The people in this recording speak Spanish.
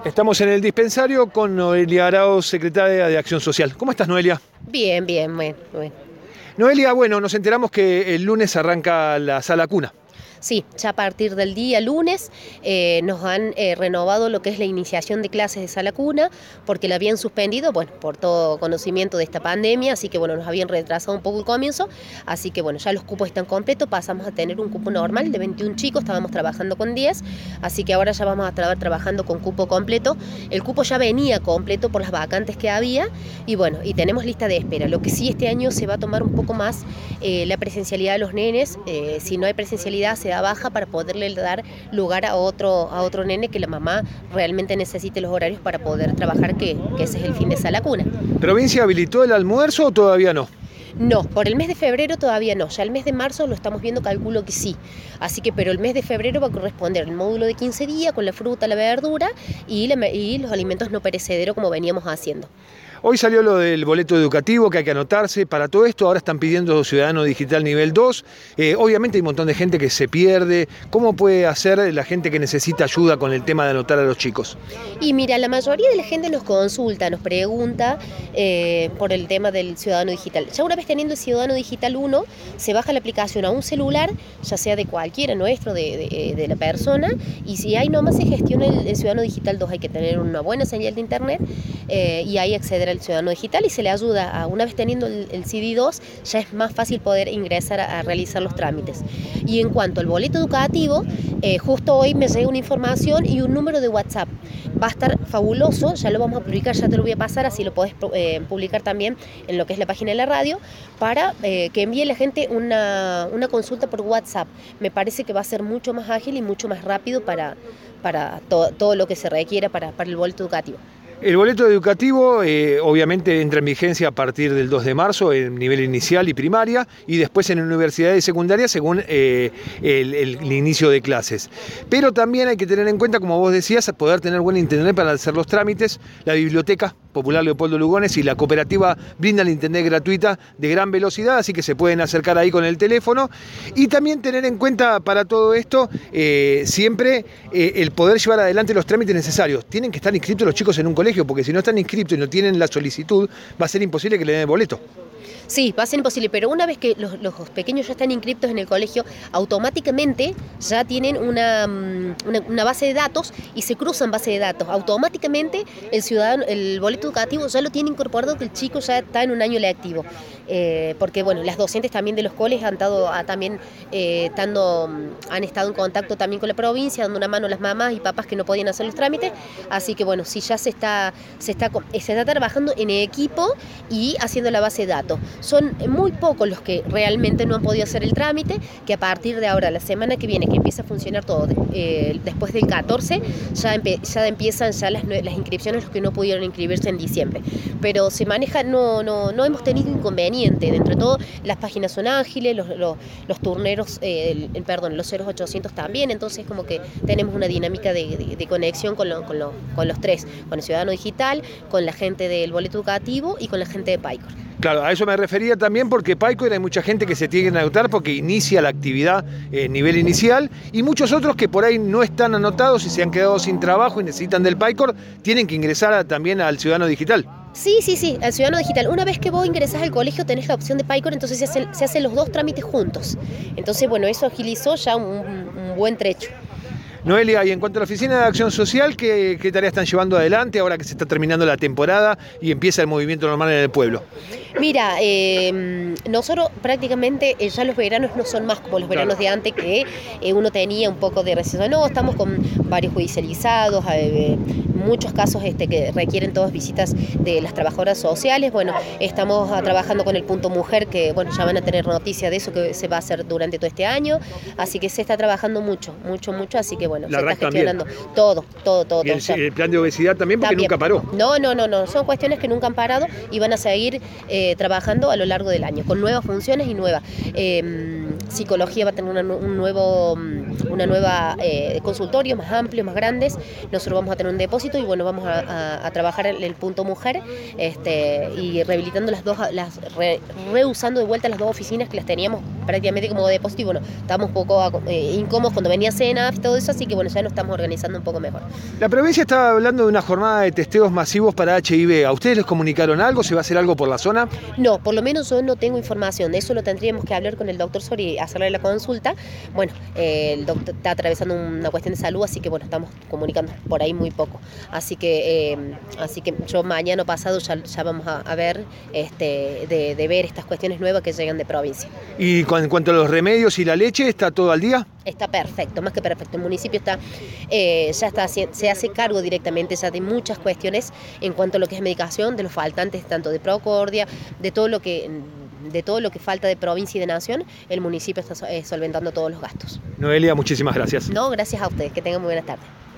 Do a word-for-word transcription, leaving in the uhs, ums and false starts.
Estamos en el dispensario con Noelia Arauz, secretaria de Acción Social. ¿Cómo estás, Noelia? Bien, bien, bien, bien. Noelia, bueno, nos enteramos que el lunes arranca la sala cuna. Sí, ya a partir del día lunes eh, nos han eh, renovado lo que es la iniciación de clases de sala cuna, porque la habían suspendido, bueno, por todo conocimiento de esta pandemia, así que bueno, nos habían retrasado un poco el comienzo, así que bueno, ya los cupos están completos, pasamos a tener un cupo normal de veintiún chicos, estábamos trabajando con diez, así que ahora ya vamos a estar trabajando con cupo completo. El cupo ya venía completo por las vacantes que había y bueno, y tenemos lista de espera. Lo que sí este año se va a tomar un poco más eh, la presencialidad de los nenes, eh, si no hay presencialidad se da baja para poderle dar lugar a otro, a otro nene que la mamá realmente necesite los horarios para poder trabajar, que, que ese es el fin de sala cuna. ¿Provincia habilitó el almuerzo o todavía no? No, por el mes de febrero todavía no, ya el mes de marzo lo estamos viendo, calculo que sí, así que pero el mes de febrero va a corresponder el módulo de quince días con la fruta, la verdura y, la, y los alimentos no perecederos como veníamos haciendo. Hoy salió lo del boleto educativo, que hay que anotarse para todo esto. Ahora están pidiendo Ciudadano Digital nivel dos. Eh, obviamente hay un montón de gente que se pierde. ¿Cómo puede hacer la gente que necesita ayuda con el tema de anotar a los chicos? Y mira, la mayoría de la gente nos consulta, nos pregunta eh, por el tema del Ciudadano Digital. Ya una vez teniendo el Ciudadano Digital uno, se baja la aplicación a un celular, ya sea de cualquiera nuestro, de, de, de la persona, y si hay nomás se gestiona el, el Ciudadano Digital dos, hay que tener una buena señal de internet eh, y ahí acceder al Ciudadano Digital y se le ayuda a, una vez teniendo el, el C D dos, ya es más fácil poder ingresar a, a realizar los trámites. Y en cuanto al boleto educativo, eh, justo hoy me llega una información y un número de WhatsApp. Va a estar fabuloso, ya lo vamos a publicar, ya te lo voy a pasar, así lo podés eh, publicar también en lo que es la página de la radio, para eh, que envíe la gente una, una consulta por WhatsApp. Me parece que va a ser mucho más ágil y mucho más rápido para, para to, todo lo que se requiera para, para el boleto educativo. El boleto educativo eh, obviamente entra en vigencia a partir del dos de marzo en nivel inicial y primaria y después en universidades y secundarias según eh, el, el, el inicio de clases. Pero también hay que tener en cuenta, como vos decías, poder tener buen internet para hacer los trámites. La Biblioteca Popular Leopoldo Lugones y la cooperativa brindan internet gratuita de gran velocidad, así que se pueden acercar ahí con el teléfono. Y también tener en cuenta para todo esto eh, siempre eh, el poder llevar adelante los trámites necesarios. Tienen que estar inscritos los chicos en un colegio, porque si no están inscritos y no tienen la solicitud, va a ser imposible que le den el boleto. Sí, va a ser imposible, pero una vez que los, los pequeños ya están inscriptos en el colegio, automáticamente ya tienen una, una, una base de datos y se cruzan base de datos. Automáticamente el ciudadano, el boleto educativo ya lo tiene incorporado, que el chico ya está en un año lectivo. Eh, porque bueno, las docentes también de los coles han estado, a, también, eh, estando, han estado en contacto también con la provincia, dando una mano a las mamás y papás que no podían hacer los trámites. Así que bueno, sí, ya se está, se está, se está trabajando en equipo y haciendo la base de datos. Son muy pocos los que realmente no han podido hacer el trámite, que a partir de ahora, la semana que viene, que empieza a funcionar todo, eh, después del catorce, ya, empe ya empiezan ya las, las inscripciones, los que no pudieron inscribirse en diciembre. Pero se maneja, no, no, no hemos tenido inconveniente. Dentro de todo, las páginas son ágiles, los, los, los turneros, eh, el, perdón, los cero ochocientos también, entonces como que tenemos una dinámica de, de, de conexión con, lo, con, lo, con los tres, con el Ciudadano Digital, con la gente del boleto educativo y con la gente de Paycor. Claro, a eso me refería también porque Paycor hay mucha gente que se tiene que anotar porque inicia la actividad a eh, nivel inicial y muchos otros que por ahí no están anotados y se han quedado sin trabajo y necesitan del Paycor, tienen que ingresar a, también al Ciudadano Digital. Sí, sí, sí, al Ciudadano Digital. Una vez que vos ingresás al colegio tenés la opción de Paycor, entonces se hacen, se hacen los dos trámites juntos. Entonces, bueno, eso agilizó ya un, un buen trecho. Noelia, y en cuanto a la Oficina de Acción Social, ¿qué, qué tareas están llevando adelante ahora que se está terminando la temporada y empieza el movimiento normal en el pueblo? Mira, eh, nosotros prácticamente eh, ya los veranos no son más como los veranos de antes, que eh, uno tenía un poco de receso. No, estamos con varios judicializados, eh, muchos casos este, que requieren todas visitas de las trabajadoras sociales. Bueno, estamos ah, trabajando con el punto mujer, que bueno, ya van a tener noticia de eso, que se va a hacer durante todo este año, así que se está trabajando mucho, mucho, mucho, así que bueno, la se R A está C gestionando también. todo, todo, todo. Y el, todo el plan de obesidad también, porque también. nunca paró. No, no, no, no, son cuestiones que nunca han parado y van a seguir eh, trabajando a lo largo del año, con nuevas funciones y nuevas. Eh, psicología va a tener una, un nuevo, una nueva eh, consultorio más amplio, más grandes. Nosotros vamos a tener un depósito y bueno, vamos a, a, a trabajar el, el punto mujer este, y rehabilitando las dos, las re, reusando de vuelta las dos oficinas que las teníamos prácticamente como depósito y bueno, estábamos un poco eh, incómodos cuando venía cena y todo eso, así que bueno, ya nos estamos organizando un poco mejor. La provincia estaba hablando de una jornada de testeos masivos para H I V. ¿A ustedes les comunicaron algo? ¿Se va a hacer algo por la zona? No, por lo menos yo no tengo información. De eso lo tendríamos que hablar con el doctor Sori y hacerle la consulta. Bueno, eh, el doctor está atravesando una cuestión de salud, así que bueno, estamos comunicando por ahí muy poco. Así que, eh, así que yo mañana pasado ya, ya vamos a, a ver, este, de, de ver estas cuestiones nuevas que llegan de provincia. Y en cuanto a los remedios y la leche, ¿está todo al día? Está perfecto, más que perfecto. El municipio está, eh, ya está, se hace cargo directamente ya de muchas cuestiones en cuanto a lo que es medicación, de los faltantes tanto de Procordia, de todo lo que, de todo lo que falta de provincia y de nación, el municipio está solventando todos los gastos. Noelia, muchísimas gracias. No, gracias a ustedes, que tengan muy buenas tardes.